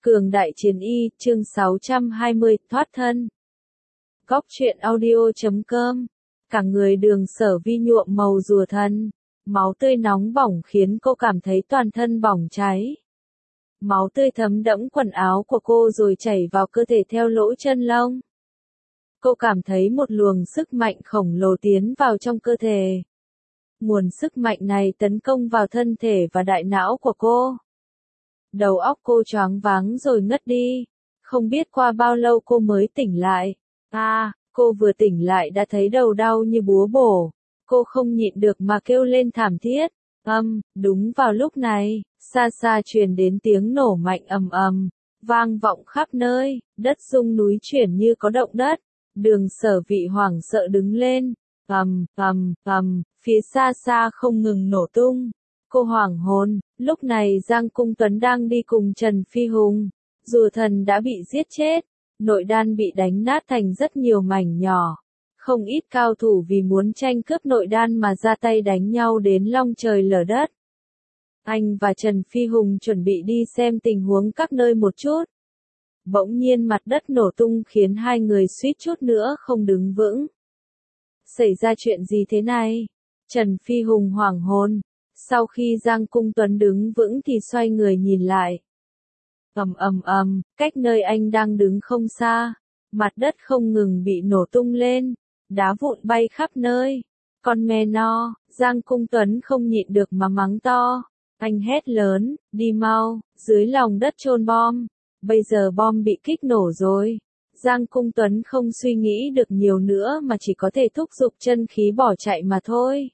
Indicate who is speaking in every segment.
Speaker 1: Cường đại chiến y, chương 620, thoát thân. Góc truyện audio.com. Cả người Đường Sở Vi nhuộm màu rùa thân. Máu tươi nóng bỏng khiến cô cảm thấy toàn thân bỏng cháy. Máu tươi thấm đẫm quần áo của cô rồi chảy vào cơ thể theo lỗ chân lông. Cô cảm thấy một luồng sức mạnh khổng lồ tiến vào trong cơ thể. Nguồn sức mạnh này tấn công vào thân thể và đại não của cô. Đầu óc cô choáng váng rồi ngất đi. Không biết qua bao lâu cô mới tỉnh lại. Cô vừa tỉnh lại đã thấy đầu đau như búa bổ. Cô không nhịn được mà kêu lên thảm thiết. Đúng vào lúc này, xa xa truyền đến tiếng nổ mạnh ầm ầm, vang vọng khắp nơi, đất rung núi chuyển như có động đất. Đường Sở Vi hoảng sợ đứng lên. Phía xa xa không ngừng nổ tung. Cô hoảng hồn, lúc này Giang Cung Tuấn đang đi cùng Trần Phi Hùng. Rùa thần đã bị giết chết, nội đan bị đánh nát thành rất nhiều mảnh nhỏ. Không ít cao thủ vì muốn tranh cướp nội đan mà ra tay đánh nhau đến long trời lở đất. Anh và Trần Phi Hùng chuẩn bị đi xem tình huống các nơi một chút. Bỗng nhiên mặt đất nổ tung khiến hai người suýt chút nữa không đứng vững. Xảy ra chuyện gì thế này? Trần Phi Hùng hoảng hồn. Sau khi Giang Cung Tuấn đứng vững thì xoay người nhìn lại. Cách nơi anh đang đứng không xa, mặt đất không ngừng bị nổ tung lên, đá vụn bay khắp nơi. Con mẹ nó, Giang Cung Tuấn không nhịn được mà mắng to. Anh hét lớn, đi mau, dưới lòng đất chôn bom. Bây giờ bom bị kích nổ rồi. Giang Cung Tuấn không suy nghĩ được nhiều nữa mà chỉ có thể thúc giục chân khí bỏ chạy mà thôi.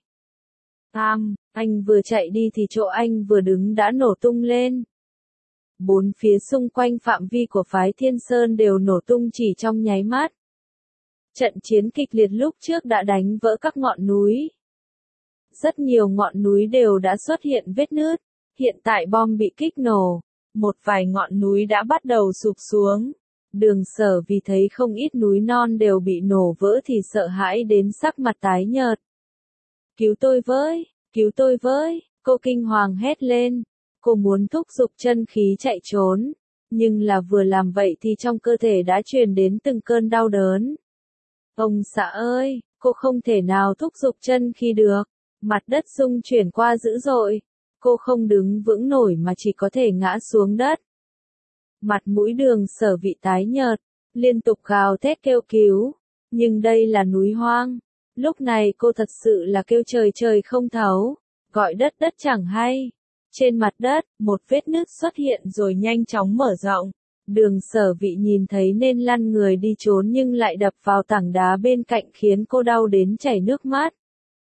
Speaker 1: Anh vừa chạy đi thì chỗ anh vừa đứng đã nổ tung lên. Bốn phía xung quanh phạm vi của phái Thiên Sơn đều nổ tung chỉ trong nháy mắt. Trận chiến kịch liệt lúc trước đã đánh vỡ các ngọn núi. Rất nhiều ngọn núi đều đã xuất hiện vết nứt. Hiện tại bom bị kích nổ, một vài ngọn núi đã bắt đầu sụp xuống. Đường Sở vì thấy không ít núi non đều bị nổ vỡ thì sợ hãi đến sắc mặt tái nhợt. Cứu tôi với, cô kinh hoàng hét lên. Cô muốn thúc giục chân khí chạy trốn, nhưng là vừa làm vậy thì trong cơ thể đã truyền đến từng cơn đau đớn. Ông xã ơi, cô không thể nào thúc giục chân khí được, mặt đất rung chuyển qua dữ dội. Cô không đứng vững nổi mà chỉ có thể ngã xuống đất. Mặt mũi Đường Sở Vi tái nhợt, liên tục gào thét kêu cứu, nhưng đây là núi hoang. Lúc này cô thật sự là kêu trời trời không thấu, gọi đất đất chẳng hay. Trên mặt đất, một vết nứt xuất hiện rồi nhanh chóng mở rộng. Đường Sở Vi nhìn thấy nên lăn người đi trốn nhưng lại đập vào tảng đá bên cạnh khiến cô đau đến chảy nước mắt.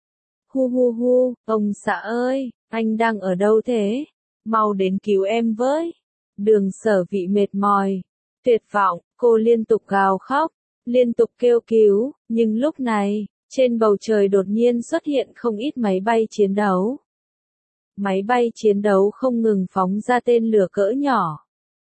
Speaker 1: Hu, ông xã ơi, anh đang ở đâu thế? Mau đến cứu em với. Đường Sở Vi mệt mỏi, tuyệt vọng, cô liên tục gào khóc, liên tục kêu cứu, nhưng lúc này, trên bầu trời đột nhiên xuất hiện không ít máy bay chiến đấu. Máy bay chiến đấu không ngừng phóng ra tên lửa cỡ nhỏ.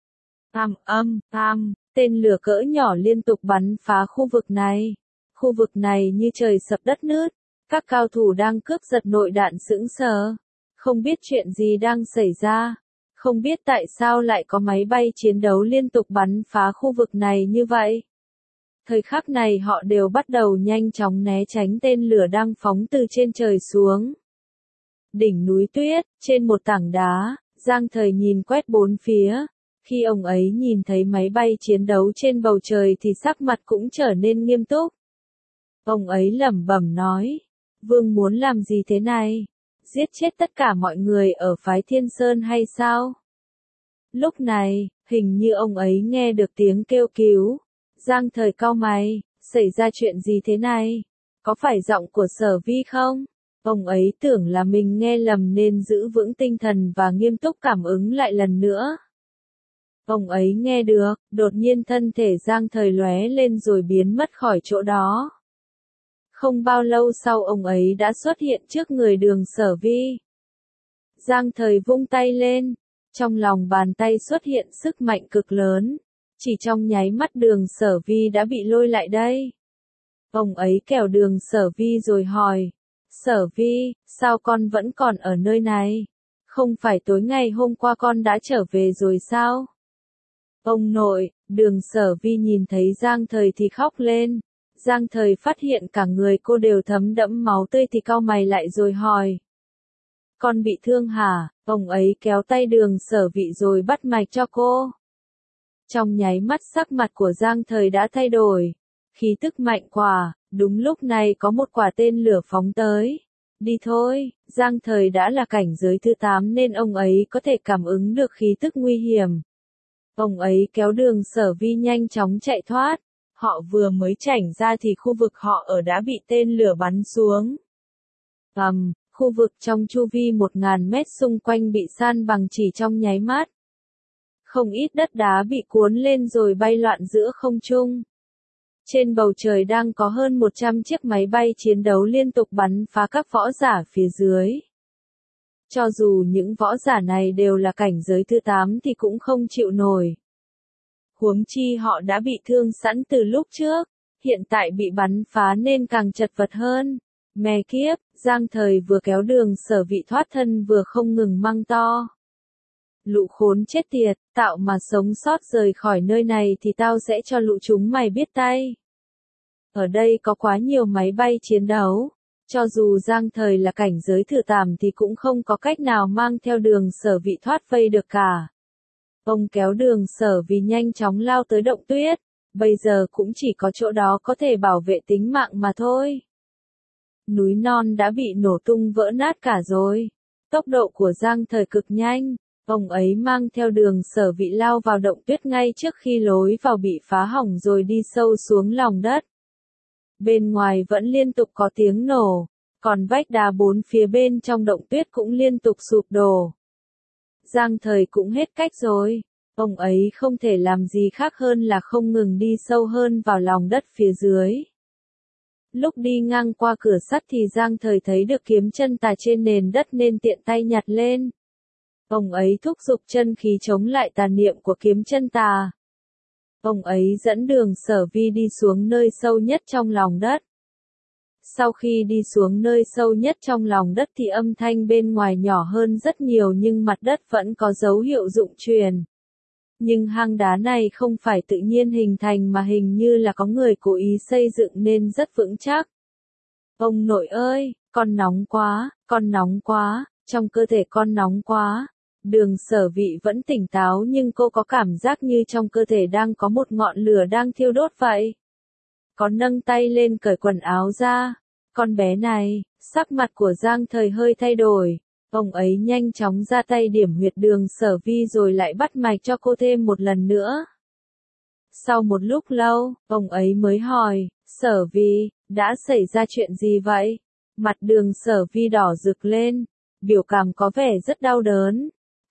Speaker 1: Tên lửa cỡ nhỏ liên tục bắn phá khu vực này. Khu vực này như trời sập đất nứt. Các cao thủ đang cướp giật nội đạn sững sờ. Không biết chuyện gì đang xảy ra. Không biết tại sao lại có máy bay chiến đấu liên tục bắn phá khu vực này như vậy. Thời khắc này họ đều bắt đầu nhanh chóng né tránh tên lửa đang phóng từ trên trời xuống. Đỉnh núi tuyết, trên một tảng đá, Giang Thời nhìn quét bốn phía. Khi ông ấy nhìn thấy máy bay chiến đấu trên bầu trời thì sắc mặt cũng trở nên nghiêm túc. Ông ấy lẩm bẩm nói, Vương muốn làm gì thế này? Giết chết tất cả mọi người ở phái Thiên Sơn hay sao? Lúc này, hình như ông ấy nghe được tiếng kêu cứu. Giang Thời cau mày, xảy ra chuyện gì thế này? Có phải giọng của Sở Vi không? Ông ấy tưởng là mình nghe lầm nên giữ vững tinh thần và nghiêm túc cảm ứng lại lần nữa. Ông ấy nghe được, đột nhiên thân thể Giang Thời lóe lên rồi biến mất khỏi chỗ đó. Không bao lâu sau ông ấy đã xuất hiện trước người Đường Sở Vi. Giang Thời vung tay lên, trong lòng bàn tay xuất hiện sức mạnh cực lớn. Chỉ trong nháy mắt Đường Sở Vi đã bị lôi lại đây. Ông ấy kéo Đường Sở Vi rồi hỏi, Sở Vi, sao con vẫn còn ở nơi này? Không phải tối ngày hôm qua con đã trở về rồi sao? Ông nội, Đường Sở Vi nhìn thấy Giang Thời thì khóc lên. Giang Thời phát hiện cả người cô đều thấm đẫm máu tươi thì cau mày lại rồi hỏi. Con bị thương hả? Ông ấy kéo tay Đường Sở Vi rồi bắt mạch cho cô. Trong nháy mắt sắc mặt của Giang Thời đã thay đổi. Khí tức mạnh quá, đúng lúc này có một quả tên lửa phóng tới. Đi thôi, Giang Thời đã là cảnh giới thứ 8 nên ông ấy có thể cảm ứng được khí tức nguy hiểm. Ông ấy kéo Đường Sở Vi nhanh chóng chạy thoát. Họ vừa mới chảnh ra thì khu vực họ ở đã bị tên lửa bắn xuống. Khu vực trong chu vi 1000 mét xung quanh bị san bằng chỉ trong nháy mắt. Không ít đất đá bị cuốn lên rồi bay loạn giữa không trung. Trên bầu trời đang có hơn 100 chiếc máy bay chiến đấu liên tục bắn phá các võ giả phía dưới. Cho dù những võ giả này đều là cảnh giới thứ 8 thì cũng không chịu nổi. Huống chi họ đã bị thương sẵn từ lúc trước, hiện tại bị bắn phá nên càng chật vật hơn. Mẹ kiếp, Giang Thời vừa kéo Đường Sở Vi thoát thân vừa không ngừng mang to. Lũ khốn chết tiệt, tạo mà sống sót rời khỏi nơi này thì tao sẽ cho lũ chúng mày biết tay. Ở đây có quá nhiều máy bay chiến đấu. Cho dù Giang Thời là cảnh giới thứ 8 thì cũng không có cách nào mang theo Đường Sở Vi thoát vây được cả. Ông kéo Đường Sở Vi nhanh chóng lao tới động tuyết. Bây giờ cũng chỉ có chỗ đó có thể bảo vệ tính mạng mà thôi. Núi non đã bị nổ tung vỡ nát cả rồi. Tốc độ của Giang Thời cực nhanh. Ông ấy mang theo Đường Sở Vi lao vào động tuyết ngay trước khi lối vào bị phá hỏng rồi đi sâu xuống lòng đất. Bên ngoài vẫn liên tục có tiếng nổ, còn vách đá bốn phía bên trong động tuyết cũng liên tục sụp đổ. Giang Thời cũng hết cách rồi, ông ấy không thể làm gì khác hơn là không ngừng đi sâu hơn vào lòng đất phía dưới. Lúc đi ngang qua cửa sắt thì Giang Thời thấy được kiếm chân tà trên nền đất nên tiện tay nhặt lên. Ông ấy thúc giục chân khí chống lại tà niệm của kiếm chân tà. Ông ấy dẫn Đường Sở Vi đi xuống nơi sâu nhất trong lòng đất. Sau khi đi xuống nơi sâu nhất trong lòng đất thì âm thanh bên ngoài nhỏ hơn rất nhiều nhưng mặt đất vẫn có dấu hiệu rụng chuyền. Nhưng hang đá này không phải tự nhiên hình thành mà hình như là có người cố ý xây dựng nên rất vững chắc. Ông nội ơi, con nóng quá, trong cơ thể con nóng quá. Đường Sở Vi vẫn tỉnh táo nhưng cô có cảm giác như trong cơ thể đang có một ngọn lửa đang thiêu đốt vậy. Có nâng tay lên cởi quần áo ra. Con bé này, sắc mặt của Giang Thời hơi thay đổi. Ông ấy nhanh chóng ra tay điểm huyệt Đường Sở Vi rồi lại bắt mạch cho cô thêm một lần nữa. Sau một lúc lâu, ông ấy mới hỏi, Sở Vi, đã xảy ra chuyện gì vậy? Mặt Đường Sở Vi đỏ rực lên, biểu cảm có vẻ rất đau đớn.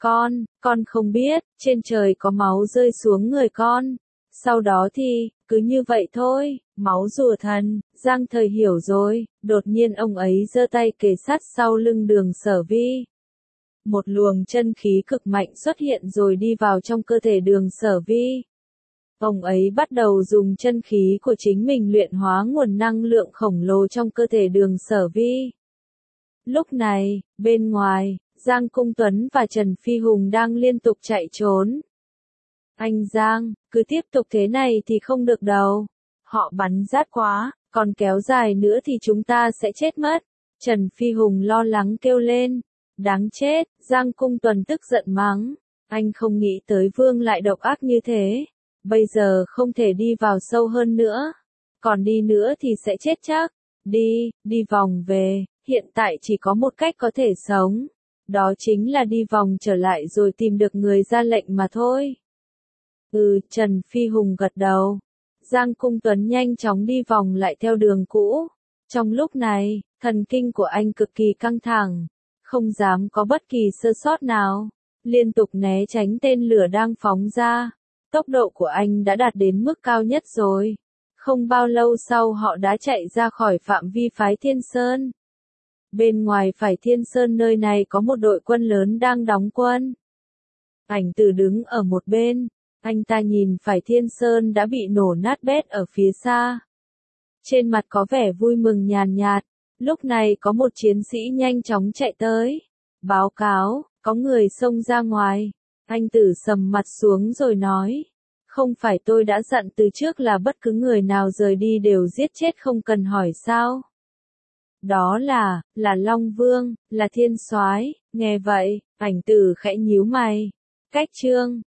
Speaker 1: Con không biết, trên trời có máu rơi xuống người con. Sau đó thì, cứ như vậy thôi, máu rùa thần. Giang Thời hiểu rồi, đột nhiên ông ấy giơ tay kề sát sau lưng Đường Sở Vi. Một luồng chân khí cực mạnh xuất hiện rồi đi vào trong cơ thể Đường Sở Vi. Ông ấy bắt đầu dùng chân khí của chính mình luyện hóa nguồn năng lượng khổng lồ trong cơ thể Đường Sở Vi. Lúc này, bên ngoài, Giang Cung Tuấn và Trần Phi Hùng đang liên tục chạy trốn. Anh Giang, cứ tiếp tục thế này thì không được đâu. Họ bắn rát quá, còn kéo dài nữa thì chúng ta sẽ chết mất. Trần Phi Hùng lo lắng kêu lên. Đáng chết, Giang Cung Tuấn tức giận mắng. Anh không nghĩ tới Vương lại độc ác như thế. Bây giờ không thể đi vào sâu hơn nữa. Còn đi nữa thì sẽ chết chắc. Đi vòng về, hiện tại chỉ có một cách có thể sống. Đó chính là đi vòng trở lại rồi tìm được người ra lệnh mà thôi. Trần Phi Hùng gật đầu. Giang Cung Tuấn nhanh chóng đi vòng lại theo đường cũ. Trong lúc này, thần kinh của anh cực kỳ căng thẳng. Không dám có bất kỳ sơ sót nào. Liên tục né tránh tên lửa đang phóng ra. Tốc độ của anh đã đạt đến mức cao nhất rồi. Không bao lâu sau họ đã chạy ra khỏi phạm vi phái Thiên Sơn. Bên ngoài phái Thiên Sơn nơi này có một đội quân lớn đang đóng quân. Ảnh Tử đứng ở một bên. Anh ta nhìn phái Thiên Sơn đã bị nổ nát bét ở phía xa. Trên mặt có vẻ vui mừng nhàn nhạt. Lúc này có một chiến sĩ nhanh chóng chạy tới. Báo cáo, có người xông ra ngoài. Anh Tử sầm mặt xuống rồi nói. Không phải tôi đã dặn từ trước là bất cứ người nào rời đi đều giết chết không cần hỏi sao? Đó là Long Vương, là thiên soái. Nghe vậy, Ảnh Tử khẽ nhíu mày. Cách Trương